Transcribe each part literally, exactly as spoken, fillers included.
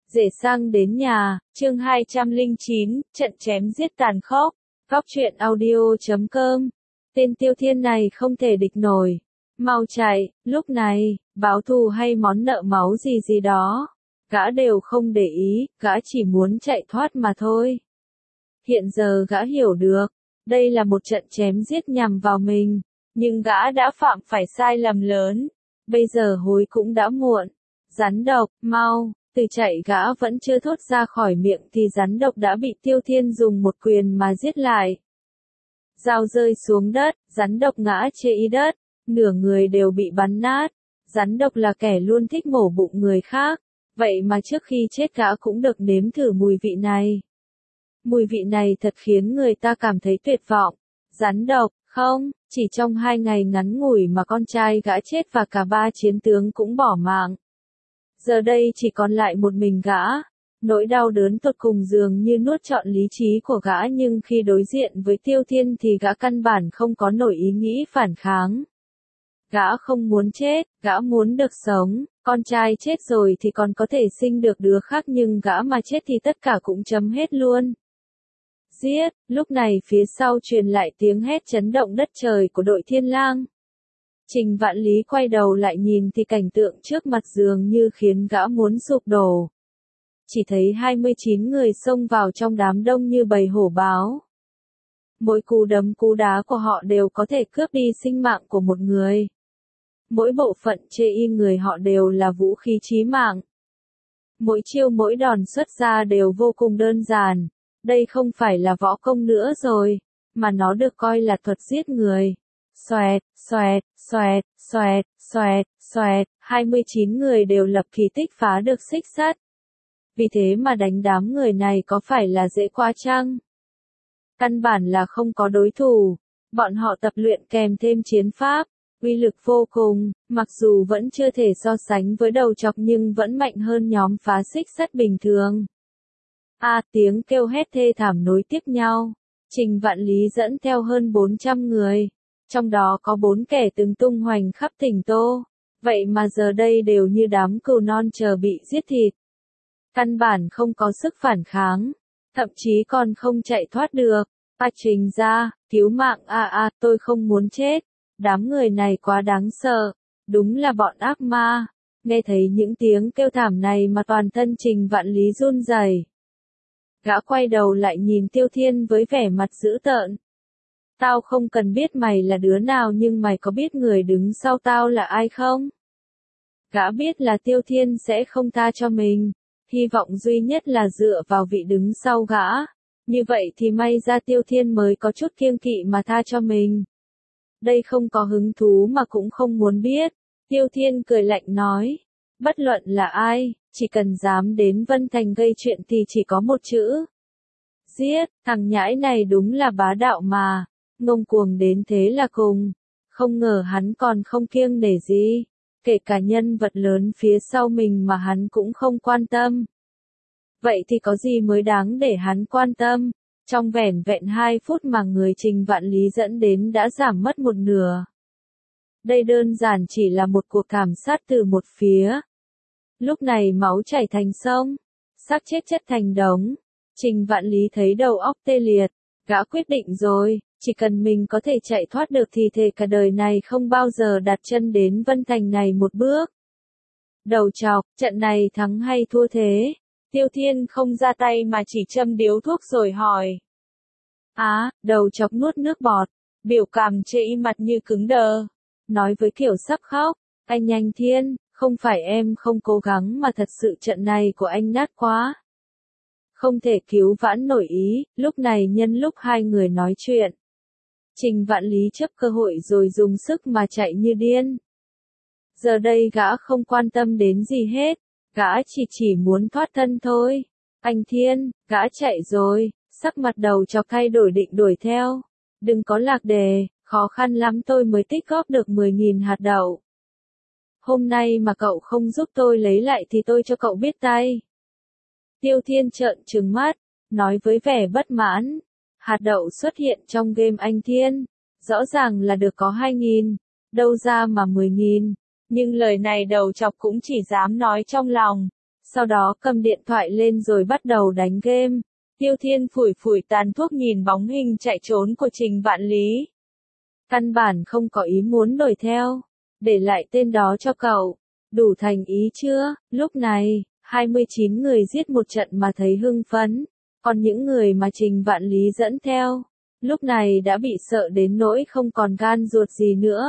Rể sang đến nhà, chương hai trăm lẻ chín, trận chém giết tàn khốc. Góc truyện audio chấm com. Tên Tiêu Thiên này không thể địch nổi. Mau chạy, lúc này, báo thù hay món nợ máu gì gì đó. Gã đều không để ý, gã chỉ muốn chạy thoát mà thôi. Hiện giờ gã hiểu được, đây là một trận chém giết nhằm vào mình, nhưng gã đã phạm phải sai lầm lớn. Bây giờ hối cũng đã muộn. Rắn độc, mau. Từ chạy gã vẫn chưa thốt ra khỏi miệng thì rắn độc đã bị Tiêu Thiên dùng một quyền mà giết lại. Dao rơi xuống đất, rắn độc ngã chê y đất, nửa người đều bị bắn nát. Rắn độc là kẻ luôn thích mổ bụng người khác, vậy mà trước khi chết gã cũng được nếm thử mùi vị này. Mùi vị này thật khiến người ta cảm thấy tuyệt vọng. Rắn độc, không, chỉ trong hai ngày ngắn ngủi mà con trai gã chết và cả ba chiến tướng cũng bỏ mạng. Giờ đây chỉ còn lại một mình gã. Nỗi đau đớn tột cùng dường như nuốt trọn lý trí của gã, nhưng khi đối diện với Tiêu Thiên thì gã căn bản không có nổi ý nghĩ phản kháng. Gã không muốn chết, gã muốn được sống. Con trai chết rồi thì còn có thể sinh được đứa khác, nhưng gã mà chết thì tất cả cũng chấm hết luôn. Giết, lúc này phía sau truyền lại tiếng hét chấn động đất trời của đội Thiên Lang. Trình Vạn Lý quay đầu lại nhìn thì cảnh tượng trước mặt dường như khiến gã muốn sụp đổ. Chỉ thấy hai mươi chín người xông vào trong đám đông như bầy hổ báo. Mỗi cú đấm cú đá của họ đều có thể cướp đi sinh mạng của một người. Mỗi bộ phận chê y người họ đều là vũ khí chí mạng. Mỗi chiêu mỗi đòn xuất ra đều vô cùng đơn giản. Đây không phải là võ công nữa rồi, mà nó được coi là thuật giết người. Xoẹt, xoẹt, xoẹt, xoẹt, xoẹt, xoẹt, hai mươi chín người đều lập kỳ tích phá được xích sắt. Vì thế mà đánh đám người này có phải là dễ quá chăng? Căn bản là không có đối thủ. Bọn họ tập luyện kèm thêm chiến pháp, uy lực vô cùng, mặc dù vẫn chưa thể so sánh với đầu chọc nhưng vẫn mạnh hơn nhóm phá xích sắt bình thường. A à, tiếng kêu hét thê thảm nối tiếp nhau. Trình Vạn Lý dẫn theo hơn bốn trăm người. Trong đó có bốn kẻ từng tung hoành khắp tỉnh Tô. Vậy mà giờ đây đều như đám cừu non chờ bị giết thịt. Căn bản không có sức phản kháng. Thậm chí còn không chạy thoát được. A Trình ra, cứu mạng a à, a, tôi không muốn chết. Đám người này quá đáng sợ. Đúng là bọn ác ma. Nghe thấy những tiếng kêu thảm này mà toàn thân Trình Vạn Lý run rẩy. Gã quay đầu lại nhìn Tiêu Thiên với vẻ mặt dữ tợn. Tao không cần biết mày là đứa nào, nhưng mày có biết người đứng sau tao là ai không? Gã biết là Tiêu Thiên sẽ không tha cho mình. Hy vọng duy nhất là dựa vào vị đứng sau gã. Như vậy thì may ra Tiêu Thiên mới có chút kiêng kỵ mà tha cho mình. Đây không có hứng thú mà cũng không muốn biết. Tiêu Thiên cười lạnh nói. Bất luận là ai, chỉ cần dám đến Vân Thành gây chuyện thì chỉ có một chữ. Giết, thằng nhãi này đúng là bá đạo mà. Ngông cuồng đến thế là cùng. Không ngờ hắn còn không kiêng nể gì. Kể cả nhân vật lớn phía sau mình mà hắn cũng không quan tâm. Vậy thì có gì mới đáng để hắn quan tâm? Trong vẻn vẹn hai phút mà người Trình Vạn Lý dẫn đến đã giảm mất một nửa. Đây đơn giản chỉ là một cuộc thảm sát từ một phía. Lúc này máu chảy thành sông, xác chết chất thành đống. Trình Vạn Lý thấy đầu óc tê liệt, gã quyết định rồi, chỉ cần mình có thể chạy thoát được thì thề cả đời này không bao giờ đặt chân đến Vân Thành này một bước. Đầu chọc, trận này thắng hay thua thế? Tiêu Thiên không ra tay mà chỉ châm điếu thuốc rồi hỏi. Á, à, đầu chọc nuốt nước bọt, biểu cảm chê y mặt như cứng đờ, nói với kiểu sắp khóc, anh Nhanh Thiên, không phải em không cố gắng mà thật sự trận này của anh nát quá. Không thể cứu vãn nổi ý, lúc này nhân lúc hai người nói chuyện. Trình Vạn Lý chấp cơ hội rồi dùng sức mà chạy như điên. Giờ đây gã không quan tâm đến gì hết, gã chỉ chỉ muốn thoát thân thôi. Anh Thiên, gã chạy rồi, sắc mặt đầu chọc thay đổi định đuổi theo. Đừng có lạc đề, khó khăn lắm tôi mới tích góp được mười nghìn hạt đậu. Hôm nay mà cậu không giúp tôi lấy lại thì tôi cho cậu biết tay. Tiêu Thiên trợn trừng mắt, nói với vẻ bất mãn. Hạt đậu xuất hiện trong game anh Thiên, rõ ràng là được có hai nghìn, đâu ra mà mười nghìn. Nhưng lời này đầu chọc cũng chỉ dám nói trong lòng. sau đó cầm điện thoại lên rồi bắt đầu đánh game. Tiêu Thiên phủi phủi tàn thuốc nhìn bóng hình chạy trốn của Trình Vạn Lý. Căn bản không có ý muốn đuổi theo, để lại tên đó cho cậu, đủ thành ý chưa? Lúc này, hai mươi chín người giết một trận mà thấy hưng phấn, còn những người mà Trình Vạn Lý dẫn theo, lúc này đã bị sợ đến nỗi không còn gan ruột gì nữa.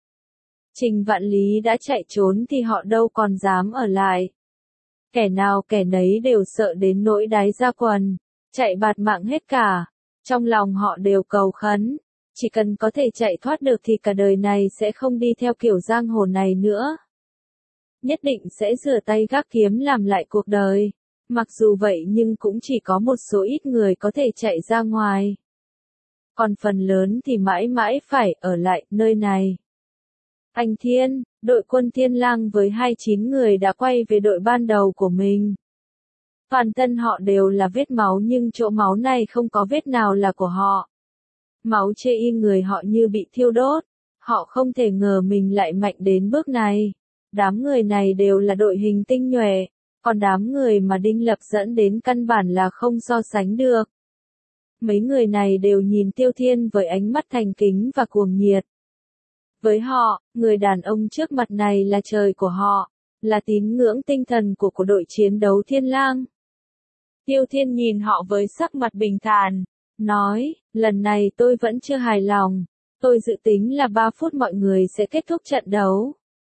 Trình Vạn Lý đã chạy trốn thì họ đâu còn dám ở lại. Kẻ nào kẻ nấy đều sợ đến nỗi đáy ra quần, chạy bạt mạng hết cả. Trong lòng họ đều cầu khấn, chỉ cần có thể chạy thoát được thì cả đời này sẽ không đi theo kiểu giang hồ này nữa. Nhất định sẽ rửa tay gác kiếm làm lại cuộc đời. Mặc dù vậy nhưng cũng chỉ có một số ít người có thể chạy ra ngoài. Còn phần lớn thì mãi mãi phải ở lại nơi này. Anh Thiên, đội quân Thiên Lang với hai mươi chín người đã quay về đội ban đầu của mình. Toàn thân họ đều là vết máu nhưng chỗ máu này không có vết nào là của họ. Máu chê y người họ như bị thiêu đốt. Họ không thể ngờ mình lại mạnh đến bước này. Đám người này đều là đội hình tinh nhuệ, còn đám người mà Đinh Lập dẫn đến căn bản là không so sánh được. Mấy người này đều nhìn Tiêu Thiên với ánh mắt thành kính và cuồng nhiệt. Với họ, người đàn ông trước mặt này là trời của họ, là tín ngưỡng tinh thần của của đội chiến đấu Thiên Lang. Tiêu Thiên nhìn họ với sắc mặt bình thản, nói, lần này tôi vẫn chưa hài lòng, tôi dự tính là ba phút mọi người sẽ kết thúc trận đấu.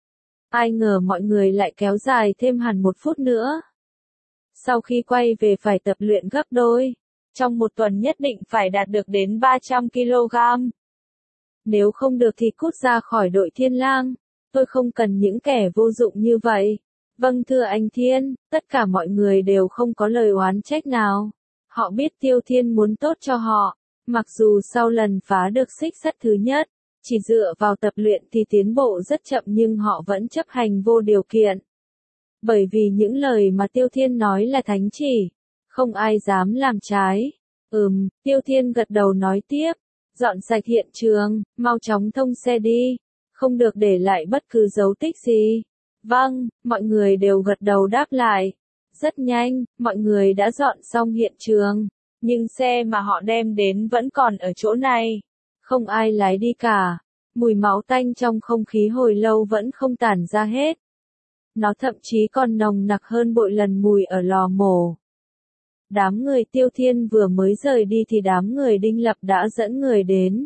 Ai ngờ mọi người lại kéo dài thêm hẳn một phút nữa. Sau khi quay về phải tập luyện gấp đôi, trong một tuần nhất định phải đạt được đến ba trăm ki lô gam. Nếu không được thì cút ra khỏi đội Thiên Lang, tôi không cần những kẻ vô dụng như vậy. Vâng thưa anh Thiên, tất cả mọi người đều không có lời oán trách nào. Họ biết Tiêu Thiên muốn tốt cho họ, mặc dù sau lần phá được xích sắt thứ nhất, chỉ dựa vào tập luyện thì tiến bộ rất chậm nhưng họ vẫn chấp hành vô điều kiện. Bởi vì những lời mà Tiêu Thiên nói là thánh chỉ, không ai dám làm trái. Ừm, Tiêu Thiên gật đầu nói tiếp, dọn sạch hiện trường, mau chóng thông xe đi, không được để lại bất cứ dấu tích gì. Vâng, mọi người đều gật đầu đáp lại. Rất nhanh, mọi người đã dọn xong hiện trường, nhưng xe mà họ đem đến vẫn còn ở chỗ này. Không ai lái đi cả. Mùi máu tanh trong không khí hồi lâu vẫn không tản ra hết. Nó thậm chí còn nồng nặc hơn bội lần mùi ở lò mổ. Đám người Tiêu Thiên vừa mới rời đi thì đám người Đinh Lập đã dẫn người đến.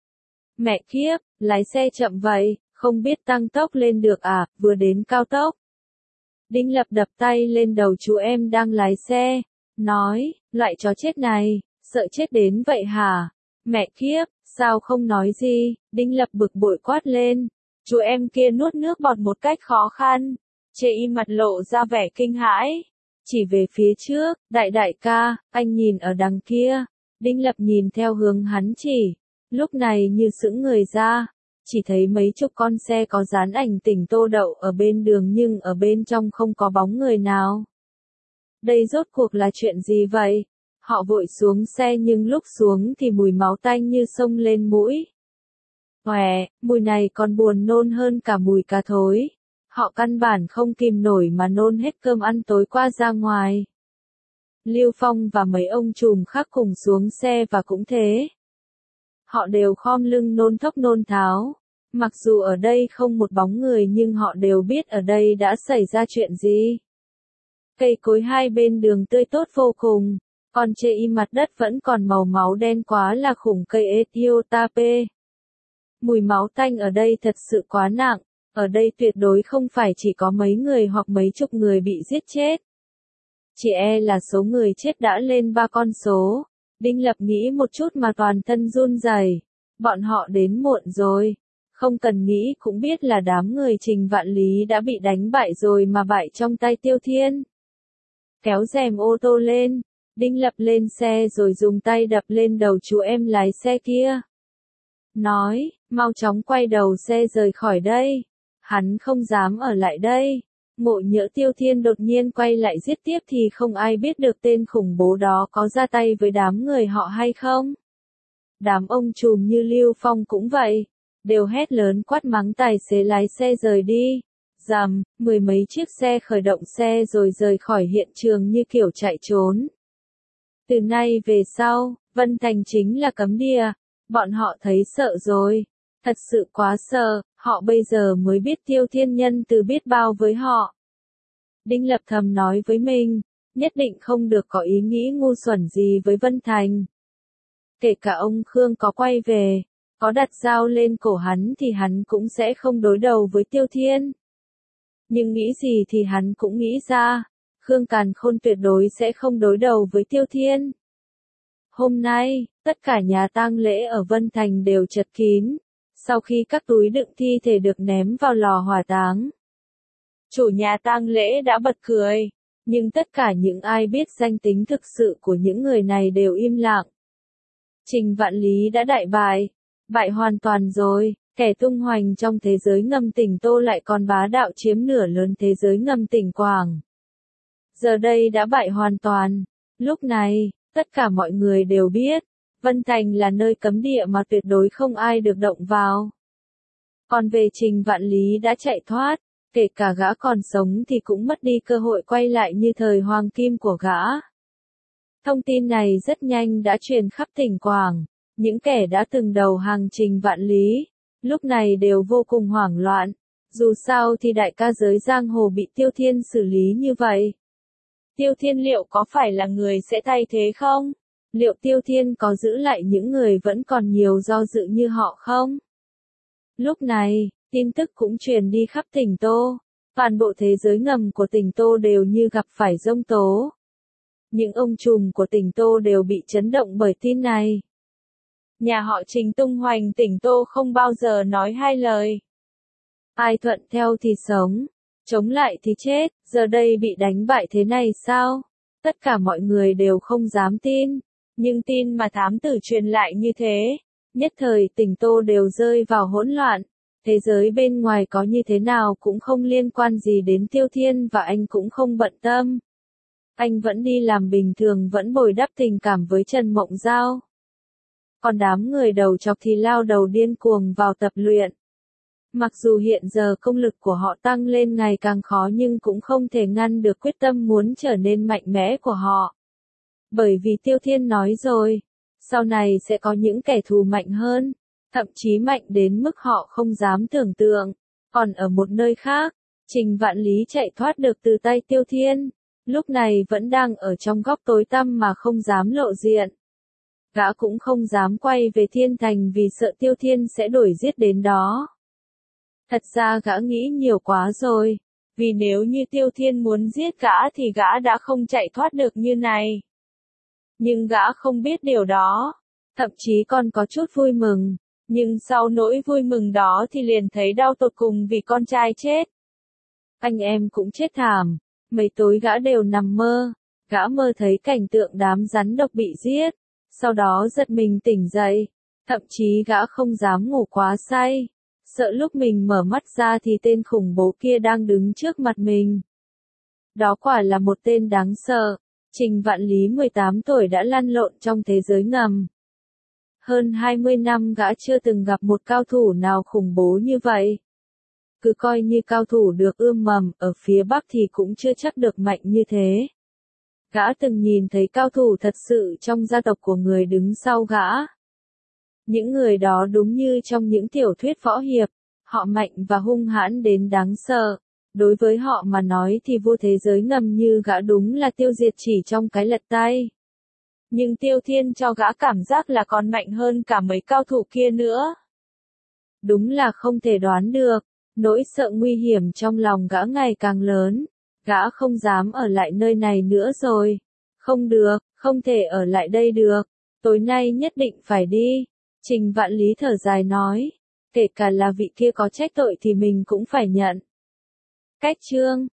Mẹ kiếp, lái xe chậm vậy, không biết tăng tốc lên được à, vừa đến cao tốc. Đinh Lập đập tay lên đầu chú em đang lái xe, nói, loại chó chết này, sợ chết đến vậy hả? Mẹ kiếp, sao không nói gì? Đinh Lập bực bội quát lên. Chú em kia nuốt nước bọt một cách khó khăn. Chê y mặt lộ ra vẻ kinh hãi. Chỉ về phía trước, đại đại ca, anh nhìn ở đằng kia. Đinh Lập nhìn theo hướng hắn chỉ. Lúc này như sững người ra. Chỉ thấy mấy chục con xe có dán ảnh Tỉnh Tô đậu ở bên đường nhưng ở bên trong không có bóng người nào. Đây rốt cuộc là chuyện gì vậy? Họ vội xuống xe nhưng lúc xuống thì mùi máu tanh như xông lên mũi. Òe, mùi này còn buồn nôn hơn cả mùi cá thối. Họ căn bản không kìm nổi mà nôn hết cơm ăn tối qua ra ngoài. Lưu Phong và mấy ông trùm khác cùng xuống xe và cũng thế. Họ đều khom lưng nôn thốc nôn tháo. Mặc dù ở đây không một bóng người nhưng họ đều biết ở đây đã xảy ra chuyện gì. Cây cối hai bên đường tươi tốt vô cùng. Còn chê y mặt đất vẫn còn màu máu đen quá là khủng cây Ethiotape. Mùi máu tanh ở đây thật sự quá nặng, ở đây tuyệt đối không phải chỉ có mấy người hoặc mấy chục người bị giết chết. Chỉ e là số người chết đã lên ba con số. Đinh Lập nghĩ một chút mà toàn thân run rẩy. Bọn họ đến muộn rồi. Không cần nghĩ cũng biết là đám người Trình Vạn Lý đã bị đánh bại rồi mà bại trong tay Tiêu Thiên. Kéo rèm ô tô lên. Đinh Lập lên xe rồi dùng tay đập lên đầu chú em lái xe kia. Nói, mau chóng quay đầu xe rời khỏi đây. Hắn không dám ở lại đây. Ngộ nhỡ Tiêu Thiên đột nhiên quay lại giết tiếp thì không ai biết được tên khủng bố đó có ra tay với đám người họ hay không. Đám ông trùm như Lưu Phong cũng vậy. Đều hét lớn quát mắng tài xế lái xe rời đi. rầm, mười mấy chiếc xe khởi động xe rồi rời khỏi hiện trường như kiểu chạy trốn. Từ nay về sau, Vân Thành chính là cấm địa. Bọn họ thấy sợ rồi. Thật sự quá sợ, họ bây giờ mới biết Tiêu Thiên Nhân từ biết bao với họ. Đinh Lập thầm nói với mình, nhất định không được có ý nghĩ ngu xuẩn gì với Vân Thành. Kể cả ông Khương có quay về, có đặt dao lên cổ hắn thì hắn cũng sẽ không đối đầu với Tiêu Thiên. Nhưng nghĩ gì thì hắn cũng nghĩ ra, Khương Càn Khôn tuyệt đối sẽ không đối đầu với Tiêu Thiên. Hôm nay, tất cả nhà tang lễ ở Vân Thành đều chật kín, sau khi các túi đựng thi thể được ném vào lò hỏa táng. Chủ nhà tang lễ đã bật cười, nhưng tất cả những ai biết danh tính thực sự của những người này đều im lặng. Trình Vạn Lý đã đại bại, bại hoàn toàn rồi, kẻ tung hoành trong thế giới ngầm tỉnh Tô lại còn bá đạo chiếm nửa lớn thế giới ngầm tỉnh Quảng. Giờ đây đã bại hoàn toàn, lúc này, tất cả mọi người đều biết, Vân Thành là nơi cấm địa mà tuyệt đối không ai được động vào. Còn về Trình Vạn Lý đã chạy thoát, kể cả gã còn sống thì cũng mất đi cơ hội quay lại như thời hoàng kim của gã. Thông tin này rất nhanh đã truyền khắp tỉnh Quảng, những kẻ đã từng đầu hàng Trình Vạn Lý, lúc này đều vô cùng hoảng loạn, dù sao thì đại ca giới giang hồ bị Tiêu Thiên xử lý như vậy. Tiêu Thiên liệu có phải là người sẽ thay thế không? Liệu Tiêu Thiên có giữ lại những người vẫn còn nhiều do dự như họ không? Lúc này, tin tức cũng truyền đi khắp tỉnh Tô, toàn bộ thế giới ngầm của tỉnh Tô đều như gặp phải giông tố. Những ông trùm của tỉnh Tô đều bị chấn động bởi tin này. Nhà họ Trình tung hoành tỉnh Tô không bao giờ nói hai lời. Ai thuận theo thì sống, chống lại thì chết, giờ đây bị đánh bại thế này sao? Tất cả mọi người đều không dám tin, nhưng tin mà thám tử truyền lại như thế, nhất thời tỉnh Tô đều rơi vào hỗn loạn. Thế giới bên ngoài có như thế nào cũng không liên quan gì đến Tiêu Thiên và anh cũng không bận tâm. Anh vẫn đi làm bình thường, vẫn bồi đắp tình cảm với Trần Mộng Giao. Còn đám người đầu chọc thì lao đầu điên cuồng vào tập luyện. Mặc dù hiện giờ công lực của họ tăng lên ngày càng khó nhưng cũng không thể ngăn được quyết tâm muốn trở nên mạnh mẽ của họ. Bởi vì Tiêu Thiên nói rồi, sau này sẽ có những kẻ thù mạnh hơn, thậm chí mạnh đến mức họ không dám tưởng tượng. Còn ở một nơi khác, Trình Vạn Lý chạy thoát được từ tay Tiêu Thiên, lúc này vẫn đang ở trong góc tối tăm mà không dám lộ diện. Gã cũng không dám quay về Thiên Thành vì sợ Tiêu Thiên sẽ đuổi giết đến đó. Thật ra gã nghĩ nhiều quá rồi, vì nếu như Tiêu Thiên muốn giết gã thì gã đã không chạy thoát được như này. Nhưng gã không biết điều đó, thậm chí còn có chút vui mừng, nhưng sau nỗi vui mừng đó thì liền thấy đau tột cùng vì con trai chết. Anh em cũng chết thảm, mấy tối gã đều nằm mơ, gã mơ thấy cảnh tượng đám rắn độc bị giết, sau đó giật mình tỉnh dậy, thậm chí gã không dám ngủ quá say, sợ lúc mình mở mắt ra thì tên khủng bố kia đang đứng trước mặt mình. Đó quả là một tên đáng sợ. Trình Vạn Lý mười tám tuổi đã lăn lộn trong thế giới ngầm. Hơn hai mươi năm gã chưa từng gặp một cao thủ nào khủng bố như vậy. Cứ coi như cao thủ được ươm mầm ở phía Bắc thì cũng chưa chắc được mạnh như thế. Gã từng nhìn thấy cao thủ thật sự trong gia tộc của người đứng sau gã. Những người đó đúng như trong những tiểu thuyết võ hiệp, họ mạnh và hung hãn đến đáng sợ. Đối với họ mà nói thì vua thế giới ngầm như gã đúng là tiêu diệt chỉ trong cái lật tay. Nhưng Tiêu Thiên cho gã cảm giác là còn mạnh hơn cả mấy cao thủ kia nữa. Đúng là không thể đoán được, nỗi sợ nguy hiểm trong lòng gã ngày càng lớn. Gã không dám ở lại nơi này nữa rồi. Không được, không thể ở lại đây được. Tối nay nhất định phải đi. Trình Vạn Lý thở dài nói. Kể cả là vị kia có trách tội thì mình cũng phải nhận. Cách chương